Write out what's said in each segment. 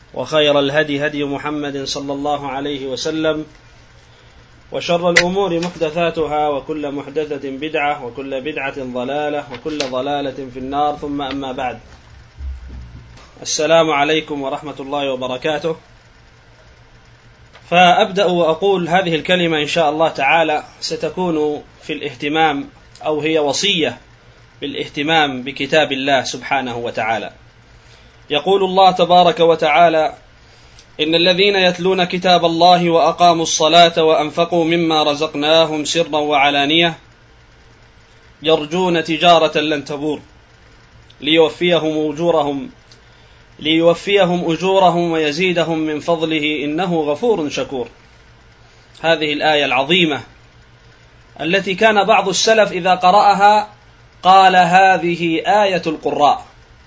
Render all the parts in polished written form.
وخير الهدي هدي محمد صلى الله عليه وسلم، وشر الأمور محدثاتها، وكل محدثة بدعة، وكل بدعة ضلالة، وكل ضلالة في النار. ثم أما بعد، السلام عليكم ورحمة الله وبركاته. فأبدأ وأقول هذه الكلمة إن شاء الله تعالى ستكون في الاهتمام، أو هي وصية بالاهتمام بكتاب الله سبحانه وتعالى. يقول الله تبارك وتعالى: إن الذين يتلون كتاب الله وأقاموا الصلاة وأنفقوا مما رزقناهم سرا وعلانية يرجون تجارة لن تبور ليوفيهم أجورهم ويزيدهم من فضله إنه غفور شكور. هذه الآية العظيمة التي كان بعض السلف إذا قرأها قال: هذه آية القراء،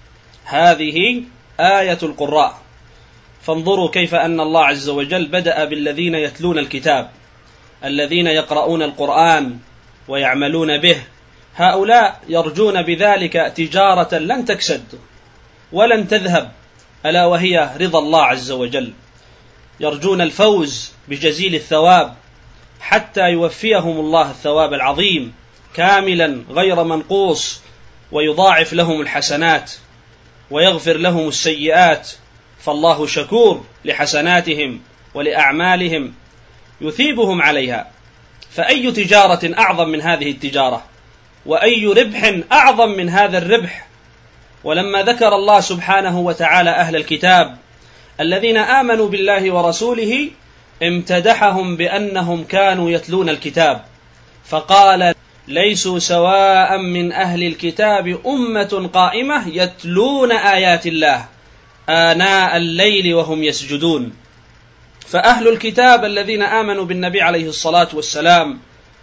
هذه آية القراء. فانظروا كيف أن الله عز وجل بدأ بالذين يتلون الكتاب، الذين يقرؤون القرآن ويعملون به. هؤلاء يرجون بذلك تجارة لن تكسد ولن تذهب، ألا وهي رضا الله عز وجل. يرجون الفوز بجزيل الثواب حتى يوفيهم الله الثواب العظيم كاملا غير منقوص، ويضاعف لهم الحسنات ويغفر لهم السيئات. فالله شكور لحسناتهم ولأعمالهم يثيبهم عليها. فأي تجارة أعظم من هذه التجارة، وأي ربح أعظم من هذا الربح. ولما ذكر الله سبحانه وتعالى أهل الكتاب الذين آمنوا بالله ورسوله امتدحهم بأنهم كانوا يتلون الكتاب، فقال: ليسوا سواء من أهل الكتاب أمة قائمة يتلون آيات الله آناء الليل وهم يسجدون. فأهل الكتاب الذين آمنوا بالنبي عليه الصلاة والسلام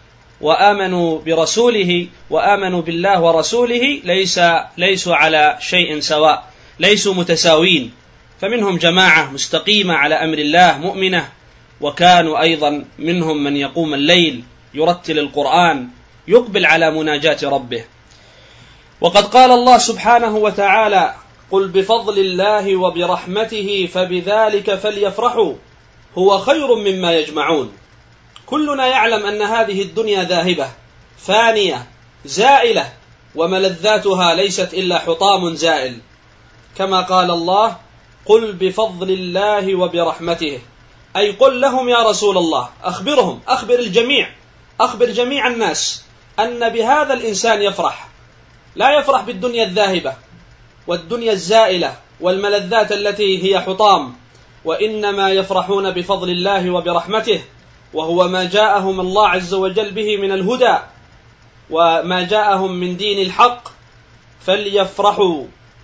وآمنوا برسوله وآمنوا بالله ورسوله ليسوا على شيء سواء، ليسوا متساوين. فمنهم جماعة مستقيمة على أمر الله مؤمنة، وكانوا أيضا منهم من يقوم الليل يرتل القرآن يقبل على مناجاة ربه. وقد قال الله سبحانه وتعالى: قل بفضل الله وبرحمته فبذلك فليفرحوا هو خير مما يجمعون. كلنا يعلم أن هذه الدنيا ذاهبة فانية زائلة، وملذاتها ليست إلا حطام زائل، كما قال الله: قل بفضل الله وبرحمته. أي قل لهم يا رسول الله، أخبرهم، أخبر الجميع، أخبر جميع الناس أن بهذا الإنسان يفرح، لا يفرح بالدنيا الذاهبة والدنيا الزائلة والملذات التي هي حطام، وإنما يفرحون بفضل الله وبرحمته، وهو ما جاءهم الله عز وجل به من الهدى وما جاءهم من دين الحق. فليفرحوا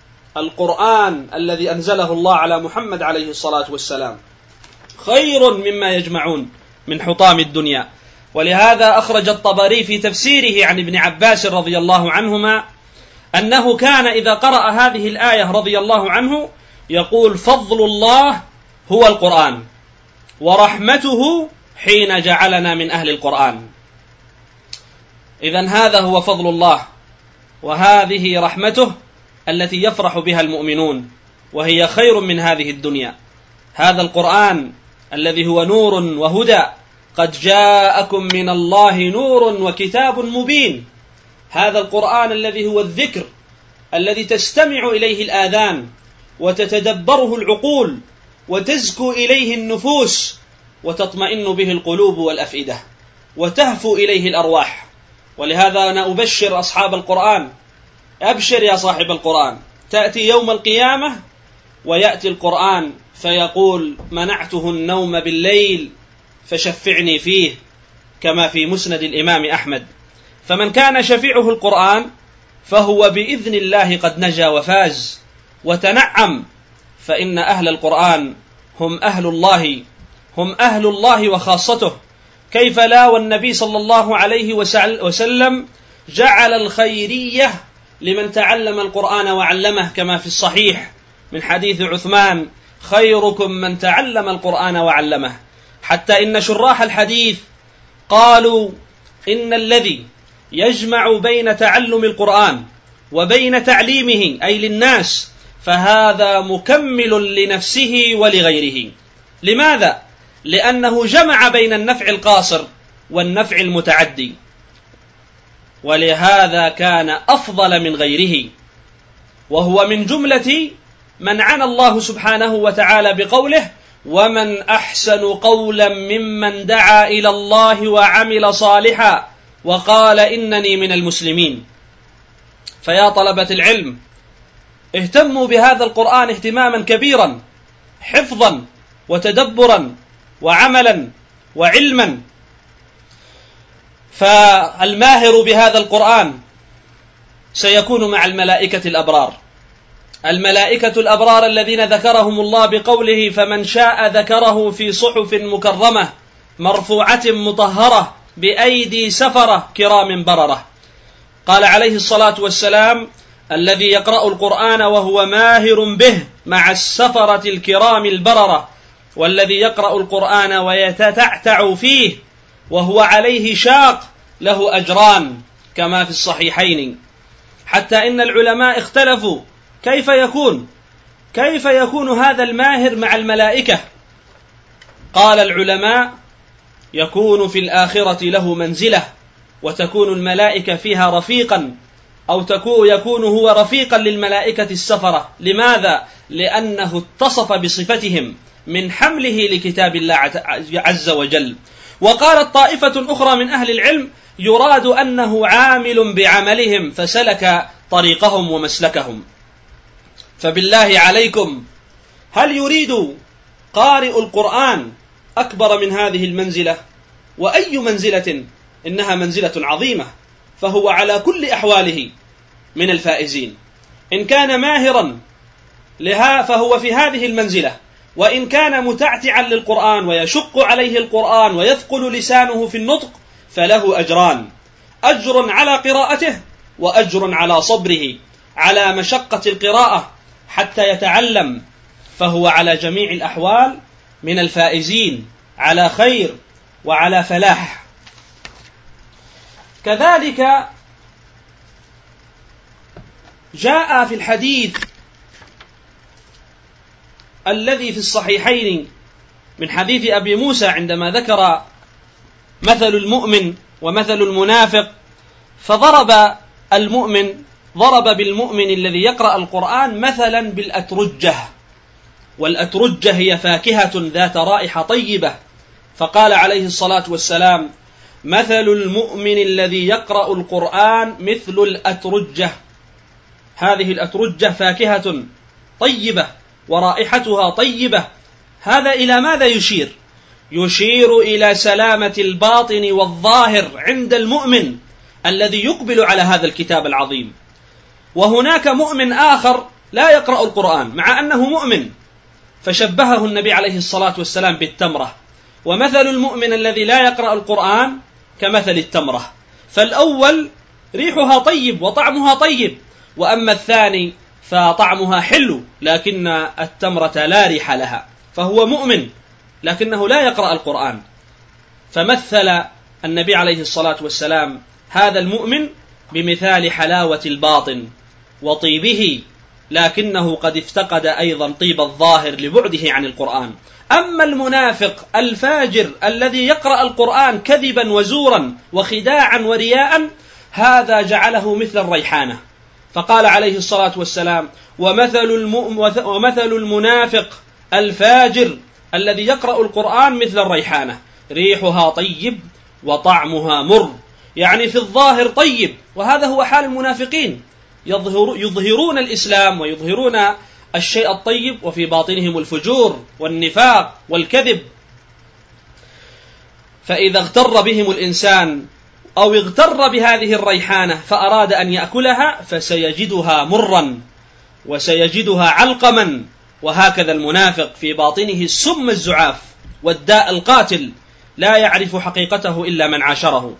القرآن الذي أنزله الله على محمد عليه الصلاة والسلام خير مما يجمعون من حطام الدنيا. ولهذا أخرج الطبري في تفسيره عن ابن عباس رضي الله عنهما أنه كان إذا قرأ هذه الآية رضي الله عنه يقول: فضل الله هو القرآن، ورحمته حين جعلنا من أهل القرآن. إذن هذا هو فضل الله، وهذه رحمته التي يفرح بها المؤمنون، وهي خير من هذه الدنيا. هذا القرآن الذي هو نور وهدى، قد جاءكم من الله نور وكتاب مبين. هذا القرآن الذي هو الذكر الذي تستمع إليه الآذان وتتدبره العقول وتزكو إليه النفوس وتطمئن به القلوب والأفئدة وتهفو إليه الأرواح. ولهذا أنا أبشر أصحاب القرآن: أبشر يا صاحب القرآن، تأتي يوم القيامة ويأتي القرآن فيقول: منعته النوم بالليل فشفعني فيه، كما في مسند الإمام أحمد. فمن كان شفيعه القرآن فهو بإذن الله قد نجا وفاز وتنعم. فإن أهل القرآن هم أهل الله وخاصته. كيف لا، والنبي صلى الله عليه وسلم جعل الخيرية لمن تعلم القرآن وعلمه، كما في الصحيح من حديث عثمان: خيركم من تعلم القرآن وعلمه. حتى إن شراح الحديث قالوا: إن الذي يجمع بين تعلم القرآن وبين تعليمه أي للناس فهذا مكمل لنفسه ولغيره. لماذا؟ لأنه جمع بين النفع القاصر والنفع المتعدي، ولهذا كان أفضل من غيره، وهو من جملة من عنى الله سبحانه وتعالى بقوله: ومن أحسن قولا ممن دعا إلى الله وعمل صالحا وقال إنني من المسلمين. فيا طلبة العلم، اهتموا بهذا القرآن اهتماما كبيرا، حفظا وتدبرا وعملا وعلما. فالماهر بهذا القرآن سيكون مع الملائكة الأبرار، الملائكة الأبرار الذين ذكرهم الله بقوله: فمن شاء ذكره في صحف مكرمة مرفوعة مطهرة بأيدي سفرة كرام بررة. قال عليه الصلاة والسلام: الذي يقرأ القرآن وهو ماهر به مع السفرة الكرام البررة، والذي يقرأ القرآن ويتتعتع فيه وهو عليه شاق له أجران، كما في الصحيحين. حتى إن العلماء اختلفوا كيف يكون هذا الماهر مع الملائكة. قال العلماء: يكون في الآخرة له منزلة، وتكون الملائكة فيها رفيقا، أو يكون هو رفيقا للملائكة السفرة. لماذا؟ لأنه اتصف بصفتهم من حمله لكتاب الله عز وجل. وقالت طائفة أخرى من أهل العلم: يراد أنه عامل بعملهم فسلك طريقهم ومسلكهم. فبالله عليكم، هل يريد قارئ القرآن أكبر من هذه المنزلة؟ وأي منزلة؟ إنها منزلة عظيمة، فهو على كل أحواله من الفائزين. إن كان ماهرا لها فهو في هذه المنزلة، وإن كان متعتعا للقرآن ويشق عليه القرآن ويثقل لسانه في النطق فله أجران: أجر على قراءته، وأجر على صبره على مشقة القراءة حتى يتعلم، فهو على جميع الأحوال من الفائزين، على خير وعلى فلاح. كذلك جاء في الحديث الذي في الصحيحين من حديث أبي موسى عندما ذكر مثل المؤمن ومثل المنافق، فضرب بالمؤمن الذي يقرأ القرآن مثلا بالأترجة، والأترجة هي فاكهة ذات رائحة طيبة. فقال عليه الصلاة والسلام: مثل المؤمن الذي يقرأ القرآن مثل الأترجة. هذه الأترجة فاكهة طيبة ورائحتها طيبة. هذا إلى ماذا يشير؟ يشير إلى سلامة الباطن والظاهر عند المؤمن الذي يقبل على هذا الكتاب العظيم. وهناك مؤمن آخر لا يقرأ القرآن مع أنه مؤمن، فشبهه النبي عليه الصلاة والسلام بالتمرة. ومثل المؤمن الذي لا يقرأ القرآن كمثل التمرة، فالأول ريحها طيب وطعمها طيب، وأما الثاني فطعمها حلو لكن التمرة لا ريح لها، فهو مؤمن لكنه لا يقرأ القرآن. فمثل النبي عليه الصلاة والسلام هذا المؤمن بمثال حلاوة الباطن وطيبه، لكنه قد افتقد أيضا طيب الظاهر لبعده عن القرآن. أما المنافق الفاجر الذي يقرأ القرآن كذبا وزورا وخداعا ورياء، هذا جعله مثل الريحانة. فقال عليه الصلاة والسلام: ومثل المنافق الفاجر الذي يقرأ القرآن مثل الريحانة، ريحها طيب وطعمها مر. يعني في الظاهر طيب، وهذا هو حال المنافقين، يظهرون الإسلام ويظهرون الشيء الطيب، وفي باطنهم الفجور والنفاق والكذب. فإذا اغتر بهم الإنسان أو اغتر بهذه الريحانة فأراد أن يأكلها فسيجدها مرا وسيجدها علقما. وهكذا المنافق في باطنه السم الزعاف والداء القاتل، لا يعرف حقيقته إلا من عاشره.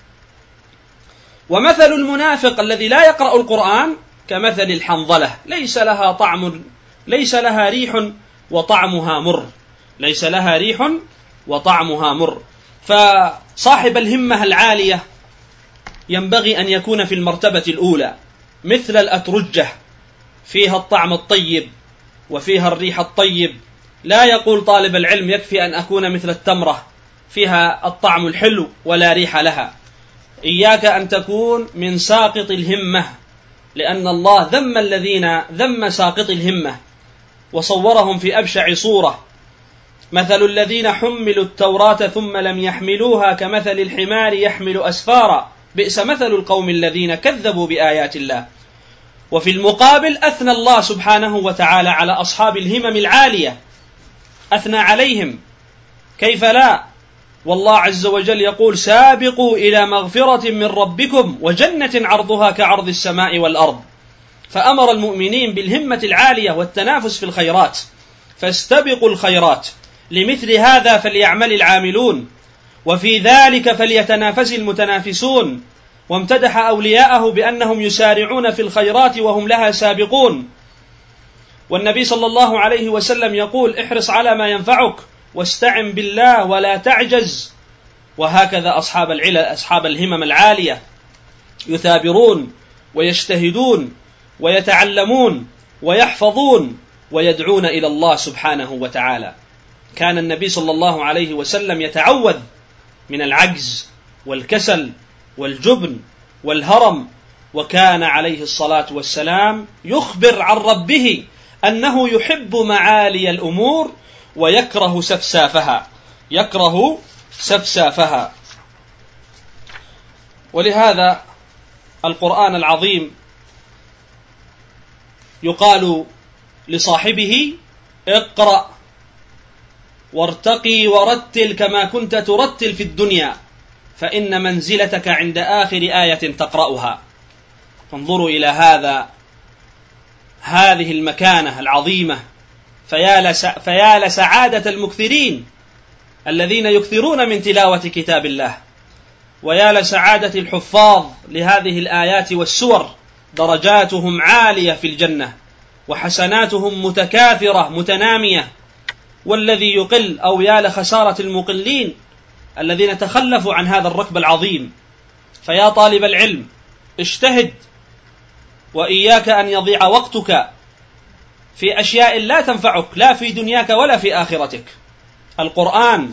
ومثل المنافق الذي لا يقرأ القرآن كمثل الحنظلة، ليس لها ريح وطعمها مر، ليس لها ريح وطعمها مر. فصاحب الهمة العالية ينبغي أن يكون في المرتبة الأولى مثل الأترجة، فيها الطعم الطيب وفيها الريح الطيب. لا يقول طالب العلم يكفي أن أكون مثل التمرة فيها الطعم الحلو ولا ريح لها. إياك أن تكون من ساقط الهمة، لأن الله ذم ساقط الهمة وصورهم في أبشع صورة. مثل الذين حملوا التوراة ثم لم يحملوها كمثل الحمار يحمل أسفارا بئس مثل القوم الذين كذبوا بآيات الله. وفي المقابل أثنى الله سبحانه وتعالى على أصحاب الهمم العالية، أثنى عليهم، كيف لا؟ والله عز وجل يقول: سابقوا إلى مغفرة من ربكم وجنة عرضها كعرض السماء والأرض. فأمر المؤمنين بالهمة العالية والتنافس في الخيرات، فاستبقوا الخيرات. لمثل هذا فليعمل العاملون، وفي ذلك فليتنافس المتنافسون. وامتدح أولياءه بأنهم يسارعون في الخيرات وهم لها سابقون. والنبي صلى الله عليه وسلم يقول: احرص على ما ينفعك واستعن بالله ولا تعجز. وهكذا أصحاب الهمم العالية يثابرون ويجتهدون ويتعلمون ويحفظون ويدعون إلى الله سبحانه وتعالى. كان النبي صلى الله عليه وسلم يتعوذ من العجز والكسل والجبن والهرم، وكان عليه الصلاة والسلام يخبر عن ربه أنه يحب معالي الأمور ويكره سفسافها. ولهذا القرآن العظيم يقال لصاحبه: اقرأ وارتقي ورتل كما كنت ترتل في الدنيا، فإن منزلتك عند آخر آية تقرأها. فانظروا إلى هذه المكانة العظيمة. فيا لسعادة المكثرين الذين يكثرون من تلاوة كتاب الله، ويا لسعادة الحفاظ لهذه الآيات والسور، درجاتهم عالية في الجنة وحسناتهم متكاثرة متنامية. والذي يقل، أو يا لخسارة المقلين الذين تخلفوا عن هذا الركب العظيم. فيا طالب العلم اجتهد، وإياك أن يضيع وقتك في أشياء لا تنفعك لا في دنياك ولا في آخرتك. القرآن،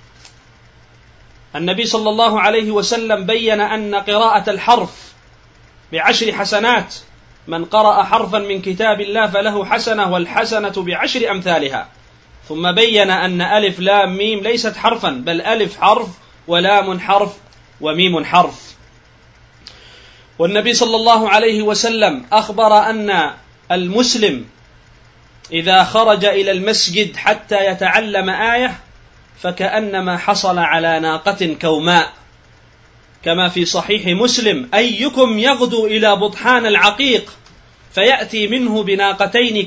النبي صلى الله عليه وسلم بين أن قراءة الحرف ب10 حسنات. من قرأ حرفا من كتاب الله فله حسنة، والحسنة ب10 أمثالها. ثم بين أن ألف لام ميم ليست حرفا، بل ألف حرف ولام حرف وميم حرف. والنبي صلى الله عليه وسلم أخبر أن المسلم إذا خرج إلى المسجد حتى يتعلم آية فكأنما حصل على ناقة كوماء، كما في صحيح مسلم: أيكم يغدو إلى بطحان العقيق فيأتي منه بناقتين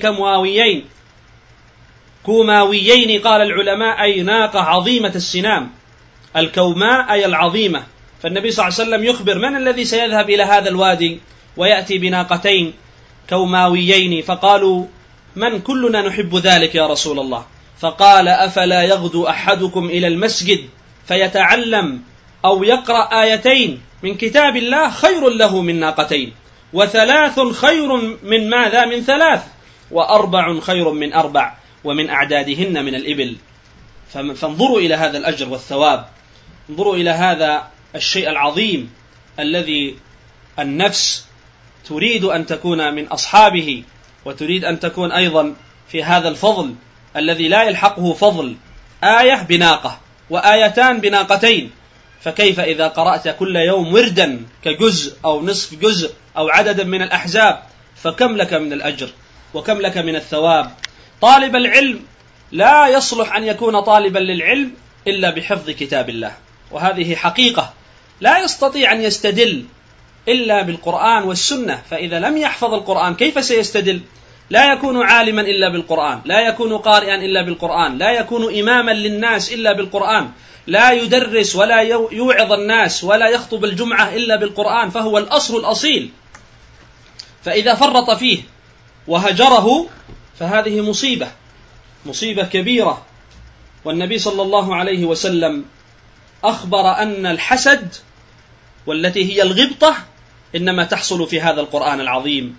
كوماويين. قال العلماء: أي ناقة عظيمة السنام. الكوماء أي العظيمة. فالنبي صلى الله عليه وسلم يخبر: من الذي سيذهب إلى هذا الوادي ويأتي بناقتين كوماويين؟ فقالوا: من؟ كلنا نحب ذلك يا رسول الله. فقال: أفلا يغدو أحدكم إلى المسجد فيتعلم أو يقرأ آيتين من كتاب الله خير له من ناقتين، 3 خير من ماذا؟ من 3، 4 خير من 4، ومن أعدادهن من الإبل. فانظروا إلى هذا الأجر والثواب، انظروا إلى هذا الشيء العظيم الذي النفس تريد أن تكون من أصحابه، وتريد أن تكون أيضا في هذا الفضل الذي لا يلحقه فضل آية بناقة وآيتان بناقتين. فكيف إذا قرأت كل يوم وردا كجزء أو نصف جزء أو عددا من الأحزاب؟ فكم لك من الأجر وكم لك من الثواب. طالب العلم لا يصلح أن يكون طالبا للعلم إلا بحفظ كتاب الله، وهذه حقيقة. لا يستطيع أن يستدل إلا بالقرآن والسنة، فإذا لم يحفظ القرآن كيف سيستدل؟ لا يكون عالما إلا بالقرآن، لا يكون قارئا إلا بالقرآن، لا يكون إماما للناس إلا بالقرآن، لا يدرس ولا يوعظ الناس ولا يخطب الجمعة إلا بالقرآن، فهو الأصل الأصيل. فإذا فرط فيه وهجره فهذه مصيبة كبيرة. والنبي صلى الله عليه وسلم أخبر أن الحسد والتي هي الغبطة إنما تحصل في هذا القرآن العظيم.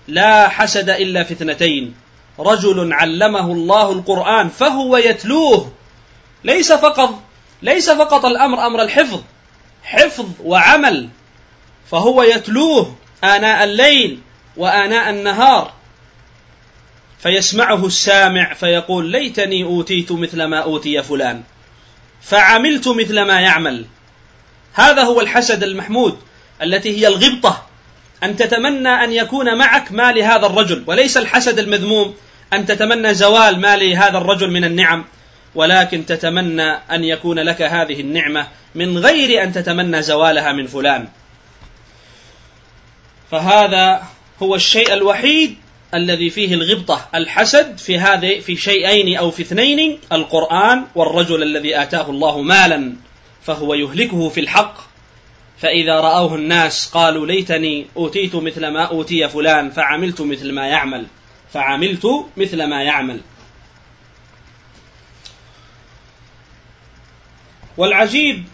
لا حسد إلا في اثنتين: رجل علمه الله القرآن فهو يتلوه. ليس فقط الأمر أمر الحفظ، حفظ وعمل، فهو يتلوه آناء الليل وآناء النهار، فيسمعه السامع فيقول: ليتني أوتيت مثل ما أوتي فلان فعملت مثل ما يعمل. هذا هو الحسد المحمود، التي هي الغبطة، أن تتمنى أن يكون معك ما لهذا الرجل، وليس الحسد المذموم أن تتمنى زوال ما لهذا الرجل من النعم، ولكن تتمنى أن يكون لك هذه النعمة من غير أن تتمنى زوالها من فلان. فهذا هو الشيء الوحيد الذي فيه الغبطة، الحسد في شيئين أو في اثنين: القرآن، والرجل الذي آتاه الله مالا فهو يهلكه في الحق، فإذا رأوه الناس قالوا: ليتني أوتيت مثل ما أوتي فلان فعملت مثل ما يعمل. والعجيب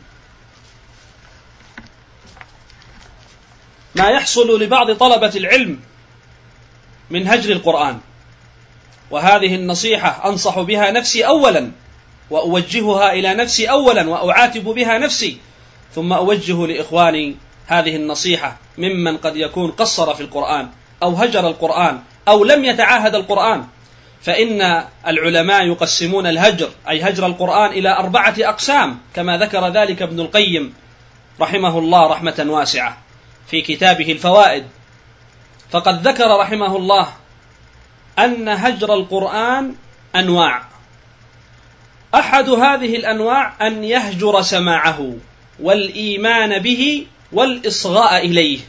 ما يحصل لبعض طلبة العلم من هجر القرآن، وهذه النصيحة أنصح بها نفسي أولا، وأوجهها إلى نفسي أولا، وأعاتب بها نفسي، ثم أوجه لإخواني هذه النصيحة ممن قد يكون قصر في القرآن أو هجر القرآن أو لم يتعاهد القرآن. فإن العلماء يقسمون الهجر، أي هجر القرآن، إلى 4 أقسام، كما ذكر ذلك ابن القيم رحمه الله رحمة واسعة في كتابه الفوائد. فقد ذكر رحمه الله أن هجر القرآن أنواع. أحد هذه الأنواع أن يهجر سماعه والإيمان به والإصغاء إليه.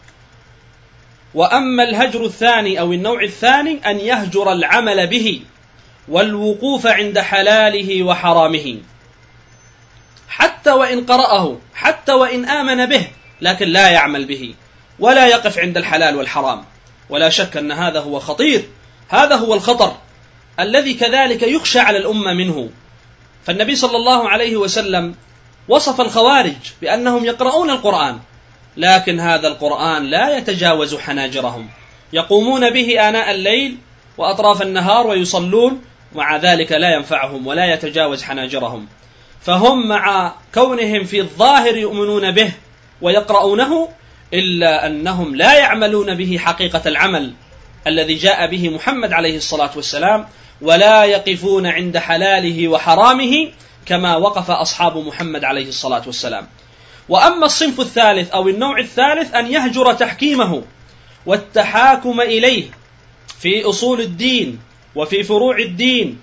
وأما الهجر الثاني أو النوع الثاني أن يهجر العمل به والوقوف عند حلاله وحرامه، حتى وإن قرأه، حتى وإن آمن به، لكن لا يعمل به ولا يقف عند الحلال والحرام. ولا شك أن هذا هو خطير، هذا هو الخطر الذي كذلك يخشى على الأمة منه. فالنبي صلى الله عليه وسلم وصف الخوارج بأنهم يقرؤون القرآن، لكن هذا القرآن لا يتجاوز حناجرهم، يقومون به آناء الليل وأطراف النهار ويصلون، ومع ذلك لا ينفعهم ولا يتجاوز حناجرهم. فهم مع كونهم في الظاهر يؤمنون به ويقرؤونه، إلا أنهم لا يعملون به حقيقة العمل الذي جاء به محمد عليه الصلاة والسلام، ولا يقفون عند حلاله وحرامه كما وقف أصحاب محمد عليه الصلاة والسلام. وأما الصنف الثالث أو النوع الثالث أن يهجر تحكيمه والتحاكم إليه في أصول الدين وفي فروع الدين،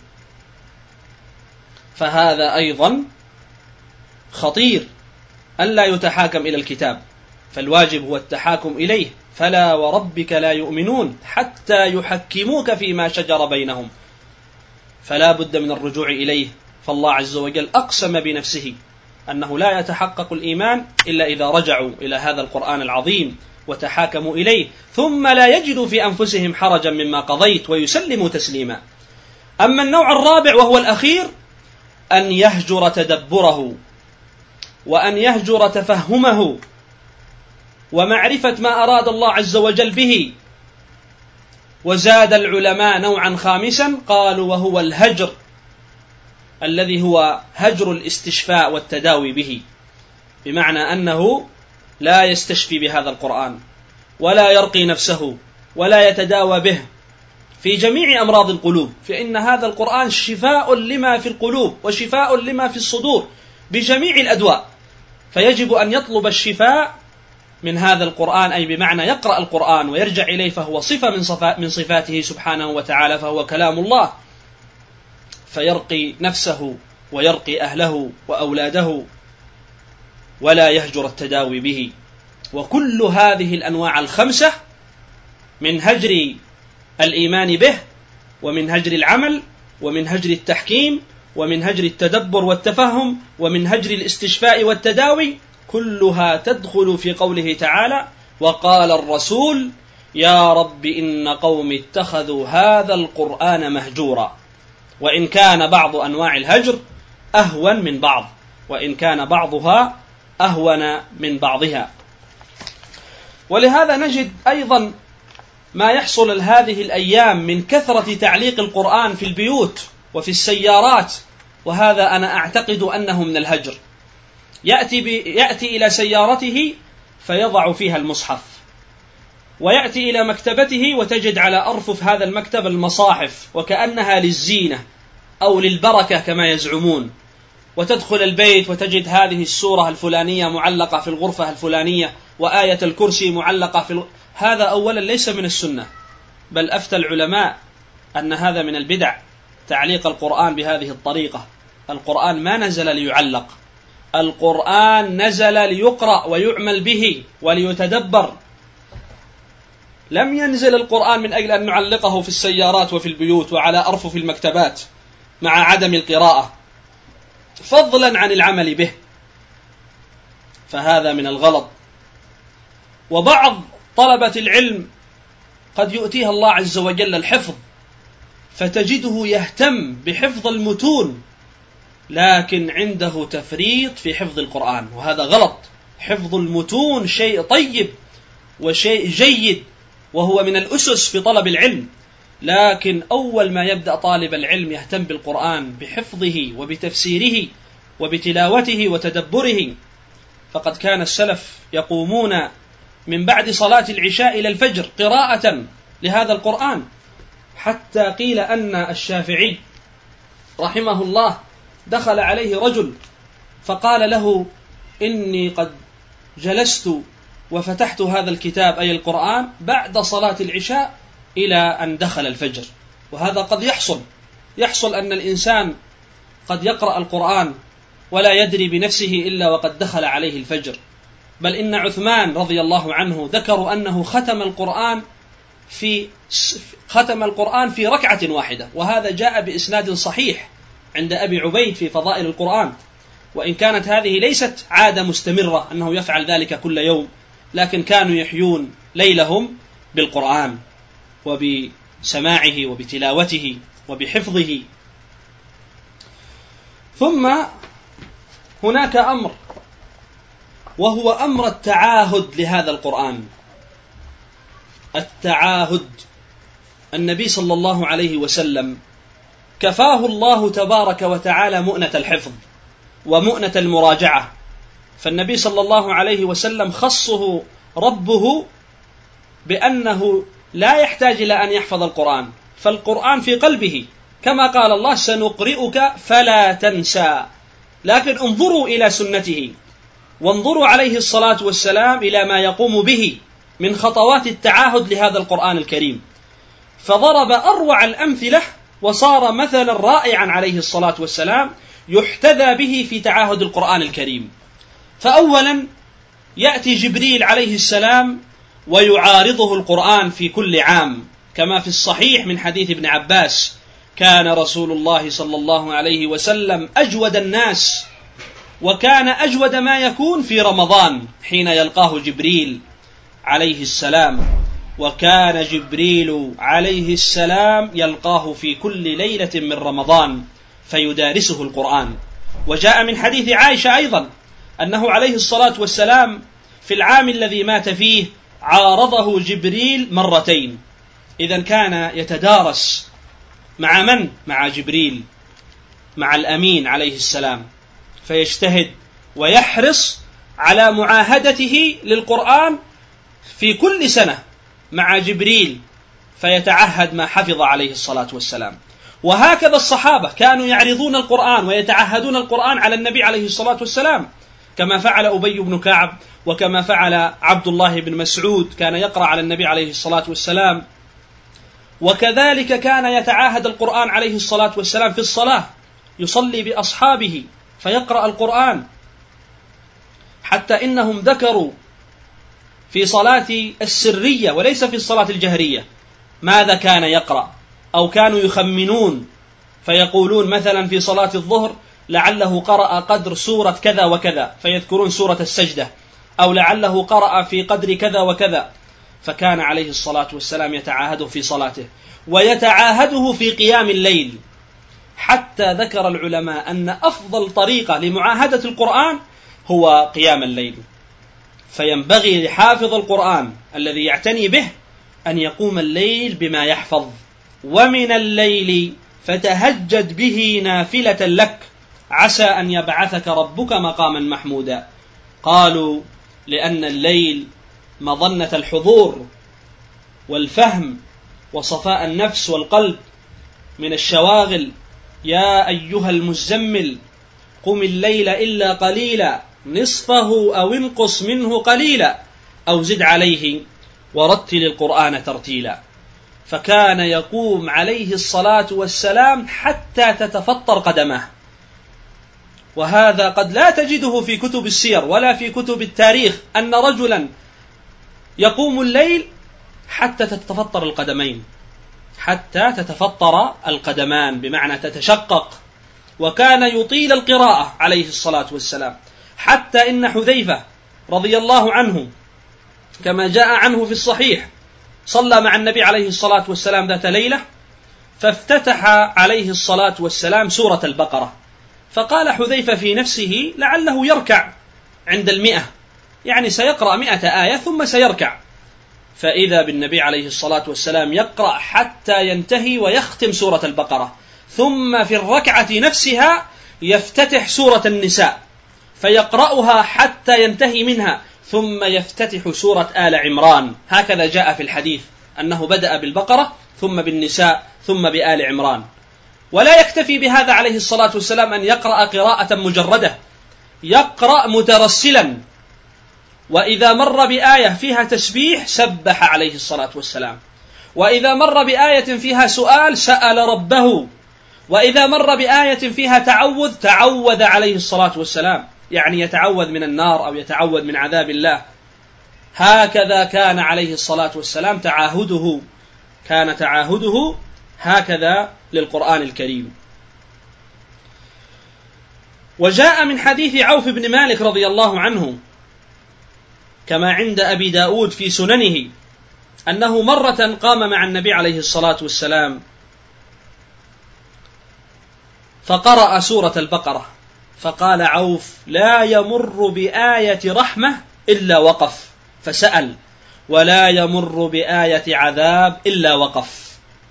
فهذا أيضا خطير، ألا يتحاكم إلى الكتاب، فالواجب هو التحاكم إليه. فلا وربك لا يؤمنون حتى يحكموك فيما شجر بينهم، فلا بد من الرجوع إليه. فالله عز وجل أقسم بنفسه أنه لا يتحقق الإيمان إلا إذا رجعوا إلى هذا القرآن العظيم وتحاكموا إليه، ثم لا يجدوا في أنفسهم حرجا مما قضيت ويسلموا تسليما. أما النوع الرابع وهو الأخير أن يهجر تدبره وأن يهجر تفهمه ومعرفة ما أراد الله عز وجل به. وزاد العلماء نوعا خامسا قالوا وهو الهجر الذي هو هجر الاستشفاء والتداوي به، بمعنى أنه لا يستشفي بهذا القرآن ولا يرقي نفسه ولا يتداوى به في جميع أمراض القلوب، فإن هذا القرآن شفاء لما في القلوب وشفاء لما في الصدور بجميع الأدواء. فيجب أن يطلب الشفاء من هذا القرآن، أي بمعنى يقرأ القرآن ويرجع إليه، فهو صفة من صفاته سبحانه وتعالى، فهو كلام الله، فيرقي نفسه ويرقي أهله وأولاده ولا يهجر التداوي به. وكل هذه الأنواع الخمسة من هجر الإيمان به ومن هجر العمل ومن هجر التحكيم ومن هجر التدبر والتفهم ومن هجر الاستشفاء والتداوي، كلها تدخل في قوله تعالى: وقال الرسول يا رب إن قوم اتخذوا هذا القرآن مهجورا. وإن كان بعض أنواع الهجر أهون من بعض، وإن كان بعضها أهون من بعضها. ولهذا نجد أيضا ما يحصل هذه الأيام من كثرة تعليق القرآن في البيوت وفي السيارات، وهذا أنا أعتقد أنه من الهجر. يأتي إلى سيارته فيضع فيها المصحف، ويأتي إلى مكتبته وتجد على أرفف هذا المكتب المصاحف وكأنها للزينة أو للبركة كما يزعمون، وتدخل البيت وتجد هذه السورة الفلانية معلقة في الغرفة الفلانية، وآية الكرسي معلقة هذا أولا ليس من السنة، بل أفتى العلماء أن هذا من البدع، تعليق القرآن بهذه الطريقة. القرآن ما نزل ليعلق، القرآن نزل ليقرأ ويعمل به وليتدبر. لم ينزل القرآن من أجل أن نعلقه في السيارات وفي البيوت وعلى أرفف المكتبات مع عدم القراءة، فضلا عن العمل به، فهذا من الغلط. وبعض طلبة العلم قد يؤتيها الله عز وجل الحفظ، فتجده يهتم بحفظ المتون، لكن عنده تفريط في حفظ القرآن، وهذا غلط. حفظ المتون شيء طيب وشيء جيد، وهو من الأسس في طلب العلم، لكن أول ما يبدأ طالب العلم يهتم بالقرآن بحفظه وبتفسيره وبتلاوته وتدبره. فقد كان السلف يقومون من بعد صلاة العشاء إلى الفجر قراءة لهذا القرآن، حتى قيل أن الشافعي رحمه الله دخل عليه رجل فقال له: إني قد جلست وفتحت هذا الكتاب أي القرآن بعد صلاة العشاء إلى أن دخل الفجر. وهذا قد يحصل أن الإنسان قد يقرأ القرآن ولا يدري بنفسه إلا وقد دخل عليه الفجر. بل إن عثمان رضي الله عنه ذكروا أنه ختم القرآن في ركعة واحدة، وهذا جاء بإسناد صحيح عند أبي عبيد في فضائل القرآن، وإن كانت هذه ليست عادة مستمرة أنه يفعل ذلك كل يوم، لكن كانوا يحيون ليلهم بالقرآن وبسماعه وبتلاوته وبحفظه. ثم هناك أمر، وهو أمر التعاهد لهذا القرآن. التعاهد، النبي صلى الله عليه وسلم كفاه الله تبارك وتعالى مؤنة الحفظ ومؤنة المراجعة، فالنبي صلى الله عليه وسلم خصه ربه بأنه لا يحتاج إلى أن يحفظ القرآن، فالقرآن في قلبه، كما قال الله: سنقرئك فلا تنسى. لكن انظروا إلى سنته، وانظروا عليه الصلاة والسلام إلى ما يقوم به من خطوات التعاهد لهذا القرآن الكريم، فضرب أروع الأمثلة وصار مثلا رائعا عليه الصلاة والسلام يحتذى به في تعاهد القرآن الكريم. فأولا يأتي جبريل عليه السلام ويعارضه القرآن في كل عام، كما في الصحيح من حديث ابن عباس: كان رسول الله صلى الله عليه وسلم أجود الناس، وكان أجود ما يكون في رمضان حين يلقاه جبريل عليه السلام، وكان جبريل عليه السلام يلقاه في كل ليلة من رمضان فيدارسه القرآن. وجاء من حديث عائشة أيضا أنه عليه الصلاة والسلام في العام الذي مات فيه عارضه جبريل مرتين. إذن كان يتدارس مع من؟ مع جبريل، مع الأمين عليه السلام، فيجتهد ويحرص على معاهدته للقرآن في كل سنة مع جبريل، فيتعهد ما حفظ عليه الصلاة والسلام. وهكذا الصحابة كانوا يعرضون القرآن ويتعهدون القرآن على النبي عليه الصلاة والسلام، كما فعل أبي بن كعب، وكما فعل عبد الله بن مسعود، كان يقرأ على النبي عليه الصلاة والسلام. وكذلك كان يتعاهد القرآن عليه الصلاة والسلام في الصلاة، يصلي بأصحابه فيقرأ القرآن، حتى إنهم ذكروا في صلاة السرية وليس في الصلاة الجهرية ماذا كان يقرأ، أو كانوا يخمنون فيقولون مثلا في صلاة الظهر لعله قرأ قدر سورة كذا وكذا، فيذكرون سورة السجدة، أو لعله قرأ في قدر كذا وكذا. فكان عليه الصلاة والسلام يتعاهده في صلاته ويتعاهده في قيام الليل، حتى ذكر العلماء أن أفضل طريقة لمعاهدة القرآن هو قيام الليل. فينبغي لحافظ القرآن الذي يعتني به أن يقوم الليل بما يحفظ، ومن الليل فتهجد به نافلة لك عسى أن يبعثك ربك مقاما محمودا. قالوا لأن الليل مظنة الحضور والفهم وصفاء النفس والقلب من الشواغل. يا أيها المزمل قم الليل إلا قليلا نصفه أو انقص منه قليلا أو زد عليه ورتل القرآن ترتيلا. فكان يقوم عليه الصلاة والسلام حتى تتفطر قدمه، وهذا قد لا تجده في كتب السير ولا في كتب التاريخ أن رجلا يقوم الليل حتى تتفطر القدمين، حتى تتفطر القدمان بمعنى تتشقق. وكان يطيل القراءة عليه الصلاة والسلام، حتى إن حذيفة رضي الله عنه كما جاء عنه في الصحيح صلى مع النبي عليه الصلاة والسلام ذات ليلة، فافتتح عليه الصلاة والسلام سورة البقرة، فقال حذيفة في نفسه لعله يركع عند 100، يعني سيقرأ 100 آية ثم سيركع. فإذا بالنبي عليه الصلاة والسلام يقرأ حتى ينتهي ويختم سورة البقرة، ثم في الركعة نفسها يفتتح سورة النساء فيقرأها حتى ينتهي منها، ثم يفتتح سورة آل عمران. هكذا جاء في الحديث أنه بدأ بالبقرة ثم بالنساء ثم بآل عمران. ولا يكتفي بهذا عليه الصلاة والسلام أن يقرأ قراءة مجردة، يقرأ مترسلا، وإذا مر بآية فيها تسبيح سبح عليه الصلاة والسلام، وإذا مر بآية فيها سؤال سأل ربه، وإذا مر بآية فيها تعوذ عليه الصلاة والسلام، يعني يتعوذ من النار أو يتعوذ من عذاب الله. هكذا كان عليه الصلاة والسلام كان تعاهده هكذا للقرآن الكريم. وجاء من حديث عوف بن مالك رضي الله عنه كما عند أبي داود في سننه أنه مرة قام مع النبي عليه الصلاة والسلام فقرأ سورة البقرة، فقال عوف لا يمر بآية رحمة إلا وقف، فسأل ولا يمر بآية عذاب إلا وقف.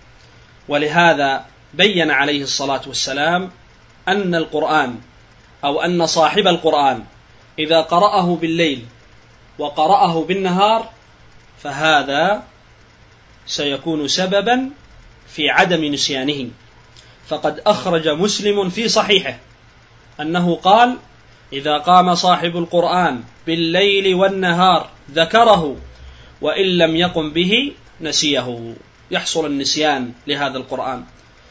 ولهذا بين عليه الصلاة والسلام أن القرآن أو أن صاحب القرآن إذا قرأه بالليل وقرأه بالنهار فهذا سيكون سببا في عدم نسيانه. فقد أخرج مسلم في صحيحه أنه قال إذا قام صاحب القرآن بالليل والنهار ذكره وإن لم يقم به نسيه، يحصل النسيان لهذا القرآن.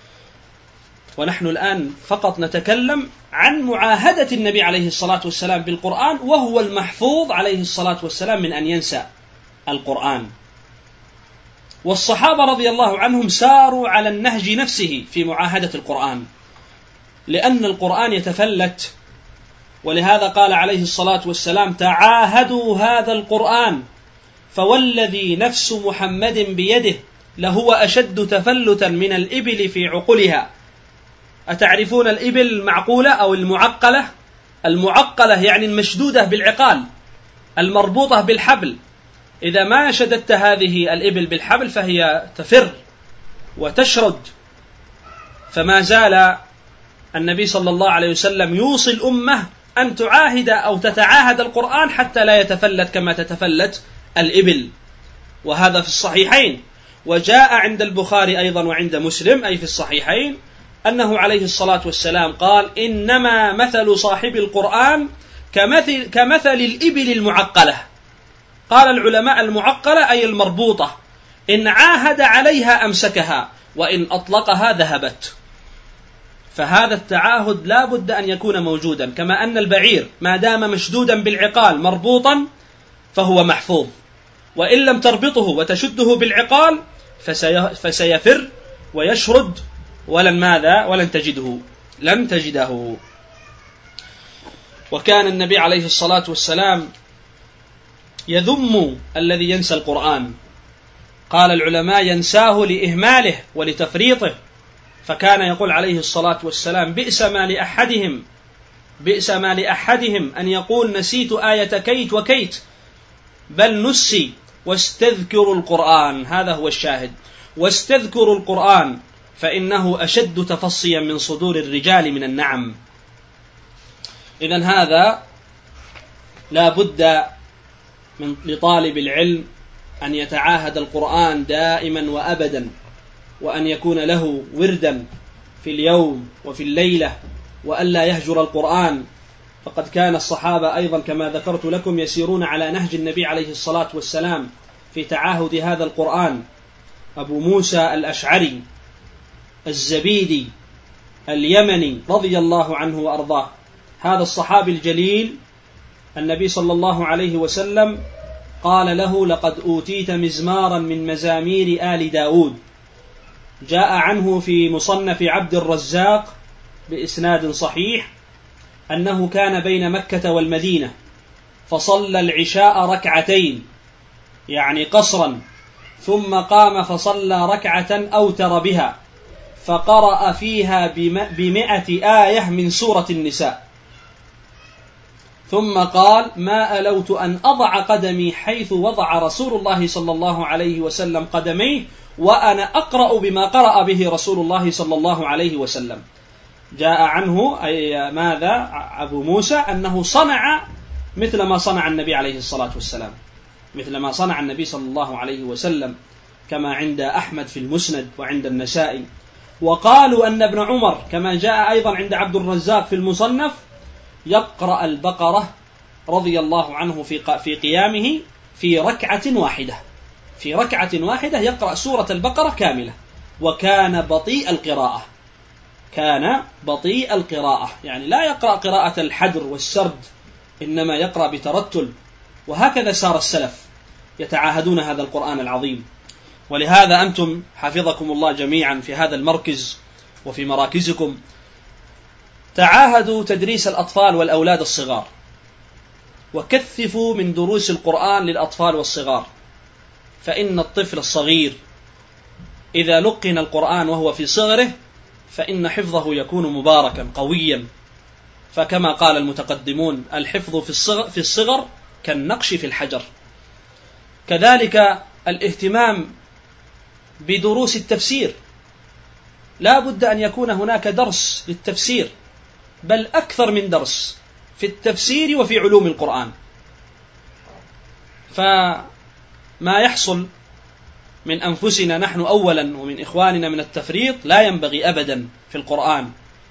ونحن الآن فقط نتكلم عن معاهدة النبي عليه الصلاة والسلام بالقرآن، وهو المحفوظ عليه الصلاة والسلام من أن ينسى القرآن. والصحابة رضي الله عنهم ساروا على النهج نفسه في معاهدة القرآن، لأن القرآن يتفلت، ولهذا قال عليه الصلاة والسلام تعاهدوا هذا القرآن فوالذي نفس محمد بيده لهو أشد تفلتا من الإبل في عقلها. أتعرفون الإبل المعقولة أو المعقلة؟ المعقلة يعني المشدودة بالعقال المربوطة بالحبل، إذا ما شددت هذه الإبل بالحبل فهي تفر وتشرد. فما زال النبي صلى الله عليه وسلم يوصي الأمة أن تعاهد أو تتعاهد القرآن حتى لا يتفلت كما تتفلت الإبل، وهذا في الصحيحين. وجاء عند البخاري أيضا وعند مسلم أي في الصحيحين أنه عليه الصلاة والسلام قال إنما مثل صاحب القرآن كمثل الإبل المعقلة. قال العلماء المعقلة أي المربوطة، إن عاهد عليها أمسكها وإن أطلقها ذهبت. فهذا التعاهد لا بد أن يكون موجودا، كما أن البعير ما دام مشدودا بالعقال مربوطا فهو محفوظ، وإن لم تربطه وتشده بالعقال فسيفر ويشرد ولن تجده. وكان النبي عليه الصلاة والسلام يذم الذي ينسى القرآن، قال العلماء ينساه لإهماله ولتفريطه، فكان يقول عليه الصلاة والسلام بئس ما لأحدهم أن يقول نسيت آية كيت وكيت، بل نسي واستذكروا القرآن، هذا هو الشاهد، واستذكروا القرآن فإنه أشد تفصيا من صدور الرجال من النعم. إذن هذا لا بد لطالب العلم أن يتعاهد القرآن دائما وأبدا، وأن يكون له وردا في اليوم وفي الليلة، وألا يهجر القرآن. فقد كان الصحابة أيضا كما ذكرت لكم يسيرون على نهج النبي عليه الصلاة والسلام في تعاهد هذا القرآن. أبو موسى الأشعري الزبيدي اليمني رضي الله عنه وأرضاه، هذا الصحابي الجليل النبي صلى الله عليه وسلم قال له: لقد أوتيت مزمارا من مزامير آل داود. جاء عنه في مصنف عبد الرزاق بإسناد صحيح أنه كان بين مكة والمدينة، فصلى العشاء ركعتين يعني قصرا، ثم قام فصلى ركعة أوتر بها، فقرأ فيها 100 آية من سورة النساء، ثم قال: ما ألوت أن أضع قدمي حيث وضع رسول الله صلى الله عليه وسلم قدميه، وأنا أقرأ بما قرأ به رسول الله صلى الله عليه وسلم. جاء عنه أي ماذا أبو موسى أنه صنع مثل ما صنع النبي عليه الصلاة والسلام، مثل ما صنع النبي صلى الله عليه وسلم، كما عند أحمد في المسند وعند النسائي. وقالوا أن ابن عمر كما جاء أيضا عند عبد الرزاق في المصنف يقرأ البقرة رضي الله عنه في قيامه في ركعة واحدة، في ركعة واحدة يقرأ سورة البقرة كاملة. وكان بطيء القراءة، كان بطيء القراءة، يعني لا يقرأ قراءة الحدر والسرد، إنما يقرأ بترتل. وهكذا سار السلف يتعاهدون هذا القرآن العظيم. ولهذا أنتم حفظكم الله جميعا في هذا المركز وفي مراكزكم تعاهدوا تدريس الأطفال والأولاد الصغار، وكثفوا من دروس القرآن للأطفال والصغار، فإن الطفل الصغير إذا لقن القرآن وهو في صغره فإن حفظه يكون مباركا قويا. فكما قال المتقدمون: الحفظ في الصغر كالنقش في الحجر. كذلك الاهتمام بدروس التفسير، لا بد أن يكون هناك درس للتفسير، بل أكثر من درس في التفسير وفي علوم القرآن. فما يحصل من أنفسنا نحن أولا ومن إخواننا من التفريط لا ينبغي أبدا في القرآن.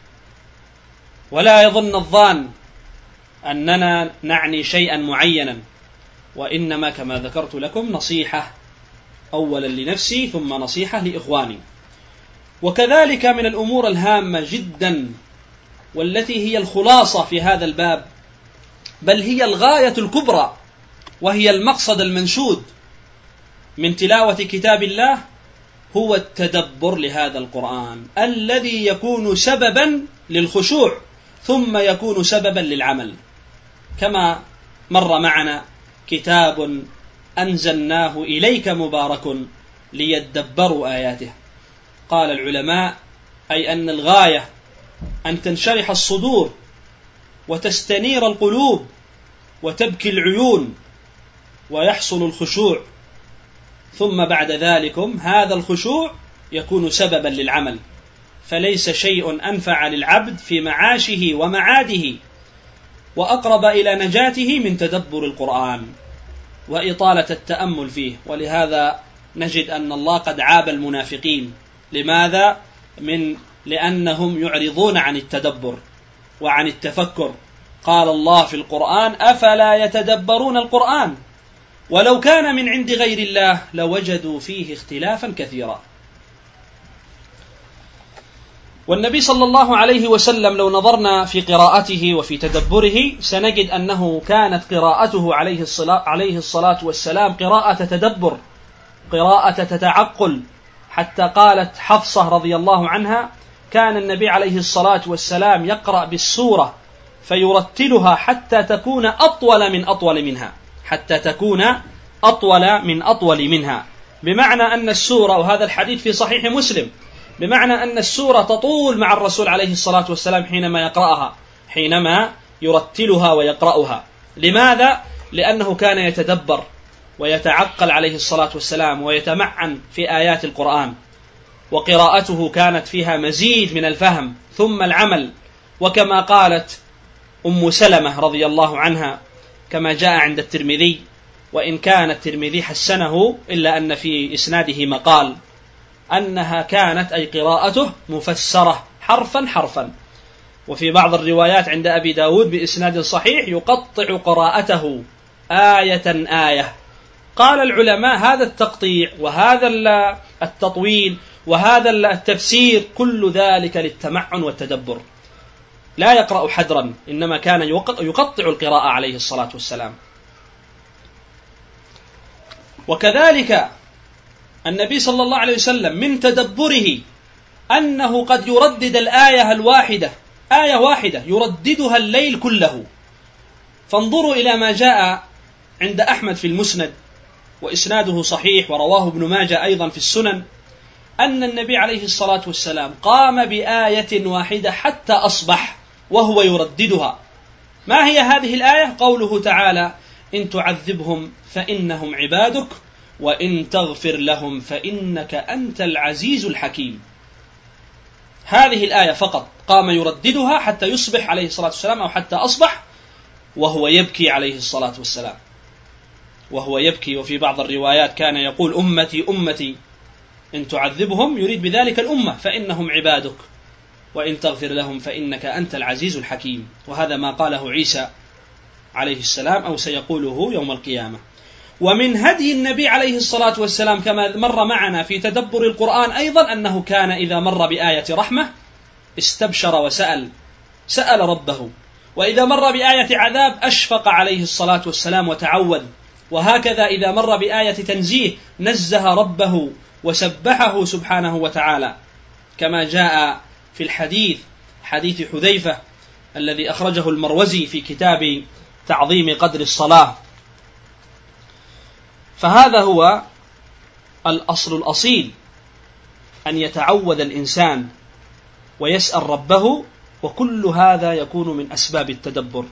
ولا يظن الظان أننا نعني شيئا معينا، وإنما كما ذكرت لكم نصيحة أولا لنفسي ثم نصيحة لإخواني. وكذلك من الأمور الهامة جدا والتي هي الخلاصة في هذا الباب، بل هي الغاية الكبرى وهي المقصد المنشود من تلاوة كتاب الله، هو التدبر لهذا القرآن الذي يكون سببا للخشوع ثم يكون سببا للعمل. كما مر معنا: كتاب أنزلناه إليك مبارك ليدبروا آياته. قال العلماء: أي أن الغاية أن تنشرح الصدور وتستنير القلوب وتبكي العيون ويحصل الخشوع، ثم بعد ذلك هذا الخشوع يكون سببا للعمل. فليس شيء أنفع للعبد في معاشه ومعاده وأقرب إلى نجاته من تدبر القرآن وإطالة التأمل فيه. ولهذا نجد أن الله قد عاب المنافقين. لماذا؟ لأنهم يعرضون عن التدبر وعن التفكر. قال الله في القرآن: أفلا يتدبرون القرآن ولو كان من عند غير الله لوجدوا فيه اختلافا كثيرا. والنبي صلى الله عليه وسلم لو نظرنا في قراءته وفي تدبره سنجد أنه كانت قراءته عليه الصلاة والسلام قراءة تدبر، قراءة تتعقل. حتى قالت حفصة رضي الله عنها: كان النبي عليه الصلاة والسلام يقرأ بالسورة فيرتلها حتى تكون أطول من أطول منها، حتى تكون أطول من أطول منها. بمعنى أن السورة، وهذا الحديث في صحيح مسلم، بمعنى أن السورة تطول مع الرسول عليه الصلاة والسلام حينما يقرأها، حينما يرتلها ويقرأها. لماذا؟ لأنه كان يتدبر ويتعقل عليه الصلاة والسلام ويتمعن في آيات القرآن، وقراءته كانت فيها مزيد من الفهم ثم العمل. وكما قالت أم سلمة رضي الله عنها كما جاء عند الترمذي، وإن كان الترمذي حسنه إلا أن في إسناده مقال، أنها كانت أي قراءته مفسرة حرفا حرفا. وفي بعض الروايات عند أبي داود بإسناد صحيح يقطع قراءته آية آية. قال العلماء هذا التقطيع وهذا التطويل وهذا التفسير كل ذلك للتمعن والتدبر، لا يقرأ حدرا، إنما كان يقطع القراءة عليه الصلاة والسلام. وكذلك النبي صلى الله عليه وسلم من تدبره أنه قد يردد الآية الواحدة، آية واحدة يرددها الليل كله. فانظروا إلى ما جاء عند أحمد في المسند وإسناده صحيح، ورواه ابن ماجه أيضا في السنن، أن النبي عليه الصلاة والسلام قام بآية واحدة حتى أصبح وهو يرددها. ما هي هذه الآية؟ قوله تعالى: إن تعذبهم فإنهم عبادك وإن تغفر لهم فإنك أنت العزيز الحكيم. هذه الآية فقط قام يرددها حتى يصبح عليه الصلاة والسلام، أو حتى أصبح وهو يبكي عليه الصلاة والسلام، وهو يبكي. وفي بعض الروايات كان يقول: أمتي أمتي، إن تعذبهم يريد بذلك الأمة فإنهم عبادك وإن تغفر لهم فإنك أنت العزيز الحكيم. وهذا ما قاله عيسى عليه السلام أو سيقوله يوم القيامة. ومن هدي النبي عليه الصلاة والسلام كما مر معنا في تدبر القرآن أيضا أنه كان إذا مر بآية رحمة استبشر سأل ربه، وإذا مر بآية عذاب أشفق عليه الصلاة والسلام وتعوذ. وهكذا إذا مر بآية تنزيه نزه ربه وسبحه سبحانه وتعالى، كما جاء في حديث حذيفة الذي أخرجه المروزي في كتاب تعظيم قدر الصلاة. فهذا هو الأصل الأصيل، أن يتعوذ الإنسان ويسأل ربه، وكل هذا يكون من أسباب التدبر.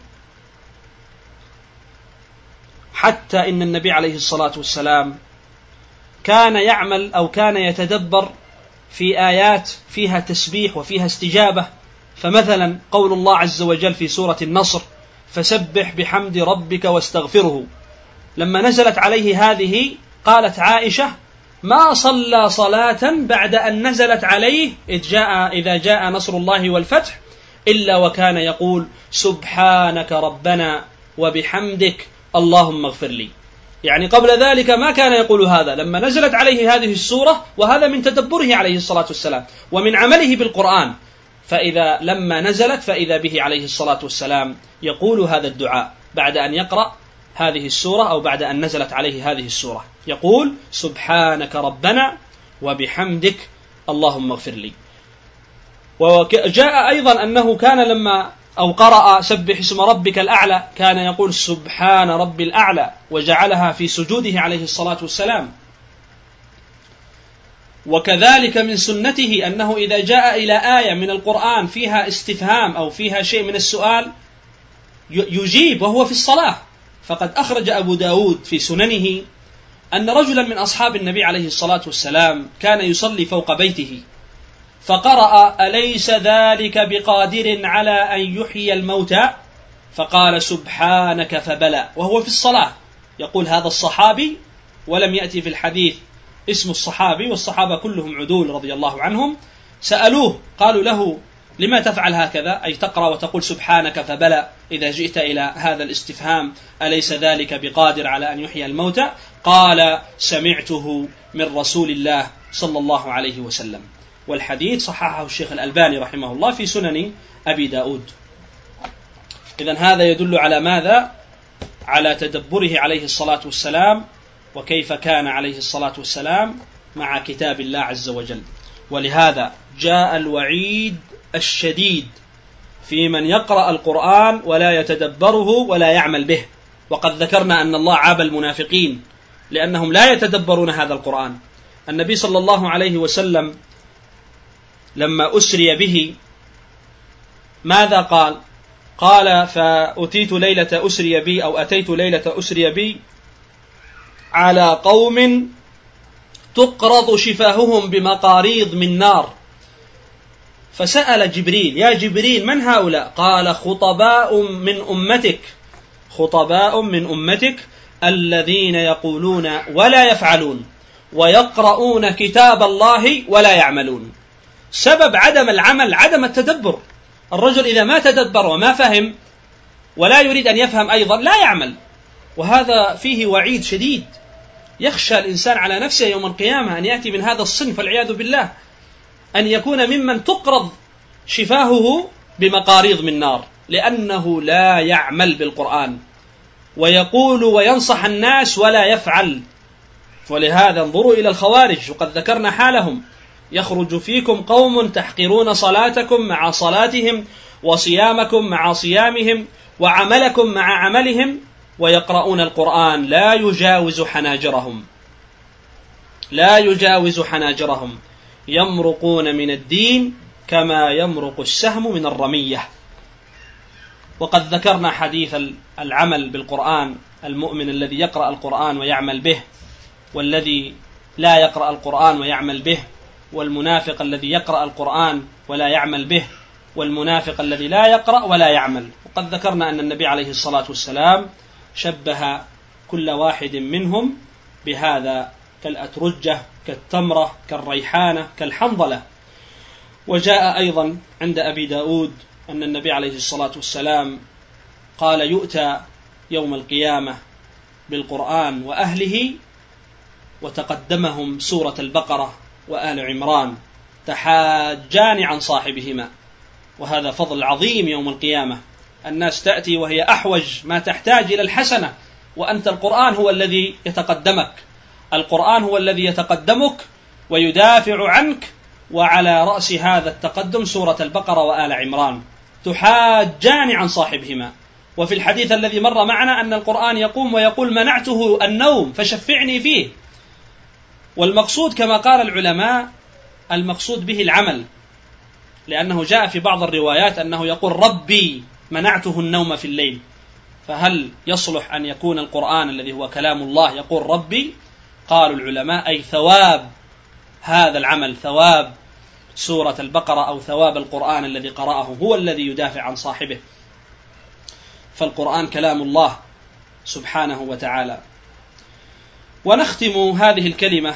حتى إن النبي عليه الصلاة والسلام كان يعمل أو كان يتدبر في آيات فيها تسبيح وفيها استجابة. فمثلا قول الله عز وجل في سورة النصر: فسبح بحمد ربك واستغفره، لما نزلت عليه هذه قالت عائشة: ما صلى صلاة بعد أن نزلت عليه إذا جاء نصر الله والفتح إلا وكان يقول: سبحانك ربنا وبحمدك اللهم اغفر لي. يعني قبل ذلك ما كان يقول هذا، لما نزلت عليه هذه السورة، وهذا من تدبره عليه الصلاة والسلام ومن عمله بالقرآن. فإذا لما نزلت فإذا به عليه الصلاة والسلام يقول هذا الدعاء بعد أن يقرأ هذه السورة أو بعد أن نزلت عليه هذه السورة، يقول: سبحانك ربنا وبحمدك اللهم اغفر لي. وجاء أيضا أنه كان لما أو قرأ سبح اسم ربك الأعلى كان يقول: سبحان رب الأعلى، وجعلها في سجوده عليه الصلاة والسلام. وكذلك من سنته أنه إذا جاء إلى آية من القرآن فيها استفهام أو فيها شيء من السؤال يجيب وهو في الصلاة. فقد أخرج أبو داود في سننه أن رجلا من أصحاب النبي عليه الصلاة والسلام كان يصلي فوق بيته، فقرأ: أليس ذلك بقادر على أن يحيي الموتى؟ فقال: سبحانك فبلى، وهو في الصلاة. يقول هذا الصحابي، ولم يأتي في الحديث اسم الصحابي، والصحابة كلهم عدول رضي الله عنهم. سألوه قالوا له: لما تفعل هكذا، أي تقرأ وتقول سبحانك فبلى إذا جئت إلى هذا الاستفهام أليس ذلك بقادر على أن يحيي الموتى؟ قال: سمعته من رسول الله صلى الله عليه وسلم. والحديث صححه الشيخ الألباني رحمه الله في سنن أبي داود. إذن هذا يدل على ماذا؟ على تدبره عليه الصلاة والسلام، وكيف كان عليه الصلاة والسلام مع كتاب الله عز وجل. ولهذا جاء الوعيد الشديد في من يقرأ القرآن ولا يتدبره ولا يعمل به. وقد ذكرنا أن الله عاب المنافقين لأنهم لا يتدبرون هذا القرآن. النبي صلى الله عليه وسلم لما أسري به ماذا قال؟ قال: فأتيت ليلة أسري بي أو أتيت ليلة أسري بي على قوم تقرض شفاههم بمقاريض من نار، فسأل جبريل: يا جبريل من هؤلاء؟ قال: خطباء من أمتك الذين يقولون ولا يفعلون ويقرؤون كتاب الله ولا يعملون. سبب عدم العمل عدم التدبر. الرجل إذا ما تدبر وما فهم ولا يريد أن يفهم أيضا لا يعمل، وهذا فيه وعيد شديد. يخشى الإنسان على نفسه يوم القيامة أن يأتي من هذا الصنف والعياذ بالله، أن يكون ممن تقرض شفاهه بمقاريض من نار، لأنه لا يعمل بالقرآن ويقول وينصح الناس ولا يفعل. ولهذا انظروا إلى الخوارج وقد ذكرنا حالهم: يخرج فيكم قوم تحقرون صلاتكم مع صلاتهم وصيامكم مع صيامهم وعملكم مع عملهم ويقرؤون القرآن لا يجاوز حناجرهم يمرقون من الدين كما يمرق السهم من الرمية. وقد ذكرنا حديث العمل بالقرآن: المؤمن الذي يقرأ القرآن ويعمل به، والذي لا يقرأ القرآن ويعمل به، والمنافق الذي يقرأ القرآن ولا يعمل به، والمنافق الذي لا يقرأ ولا يعمل. وقد ذكرنا أن النبي عليه الصلاة والسلام شبه كل واحد منهم بهذا، كالأترجة، كالتمرة، كالريحانة، كالحنظلة. وجاء أيضا عند أبي داود أن النبي عليه الصلاة والسلام قال: يؤتى يوم القيامة بالقرآن وأهله وتقدمهم سورة البقرة وآل عمران تحاجان عن صاحبهما. وهذا فضل عظيم يوم القيامة. الناس تأتي وهي أحوج ما تحتاج إلى الحسنة، وأنت القرآن هو الذي يتقدمك، القرآن هو الذي يتقدمك ويدافع عنك، وعلى رأس هذا التقدم سورة البقرة وآل عمران تحاجان عن صاحبهما. وفي الحديث الذي مر معنا أن القرآن يقوم ويقول: منعته النوم فشفعني فيه. والمقصود كما قال العلماء المقصود به العمل، لأنه جاء في بعض الروايات أنه يقول: ربي منعته النوم في الليل. فهل يصلح أن يكون القرآن الذي هو كلام الله يقول ربي؟ قالوا العلماء: أي ثواب هذا العمل، ثواب سورة البقرة أو ثواب القرآن الذي قرأه هو الذي يدافع عن صاحبه. فالقرآن كلام الله سبحانه وتعالى. ونختم هذه الكلمة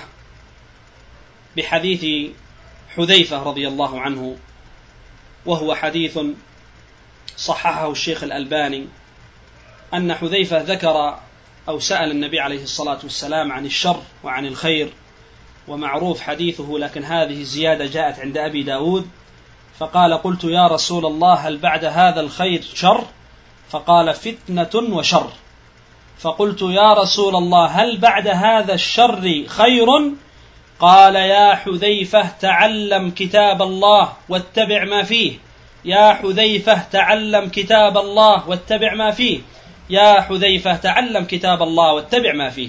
بحديث حذيفة رضي الله عنه، وهو حديث صححه الشيخ الألباني، أن حذيفة ذكر أو سأل النبي عليه الصلاة والسلام عن الشر وعن الخير، ومعروف حديثه، لكن هذه الزيادة جاءت عند أبي داود. فقال: قلت يا رسول الله هل بعد هذا الخير شر؟ فقال: فتنة وشر. فقلت يا رسول الله هل بعد هذا الشر خير؟ قال: يا حذيفة تعلم كتاب الله واتبع ما فيه، يا حذيفة تعلم كتاب الله واتبع ما فيه، يا حذيفة تعلم كتاب الله واتبع ما فيه،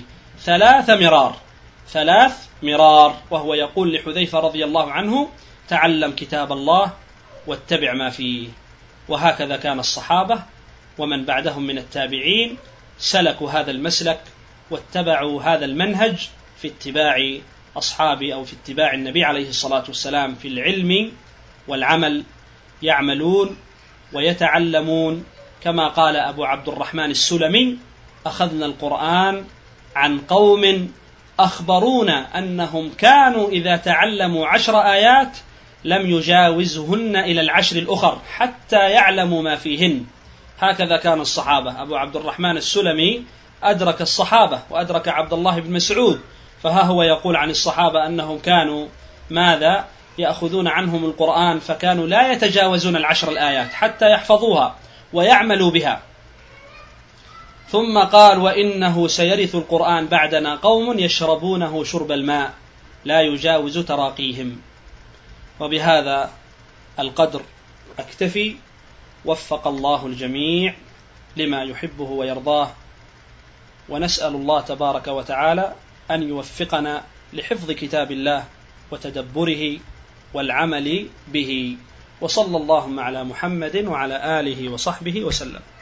3 مرار، وهو يقول لحذيفة رضي الله عنه: تعلم كتاب الله واتبع ما فيه. وهكذا كان الصحابة ومن بعدهم من التابعين سلكوا هذا المسلك واتبعوا هذا المنهج في اتباع أصحابه أو في اتباع النبي عليه الصلاة والسلام في العلم والعمل، يعملون ويتعلمون. كما قال أبو عبد الرحمن السلمي: أخذنا القرآن عن قوم أخبرونا أنهم كانوا إذا تعلموا 10 آيات لم يجاوزهن إلى 10 الأخر حتى يعلموا ما فيهن. هكذا كان الصحابة. أبو عبد الرحمن السلمي أدرك الصحابة وأدرك عبد الله بن مسعود، فها هو يقول عن الصحابة أنهم كانوا ماذا؟ يأخذون عنهم القرآن فكانوا لا يتجاوزون 10 الآيات حتى يحفظوها ويعملوا بها. ثم قال: وإنه سيرث القرآن بعدنا قوم يشربونه شرب الماء لا يجاوز تراقيهم. وبهذا القدر أكتفي. وفق الله الجميع لما يحبه ويرضاه، ونسأل الله تبارك وتعالى أن يوفقنا لحفظ كتاب الله وتدبره والعمل به. وصلى اللهم على محمد وعلى آله وصحبه وسلم.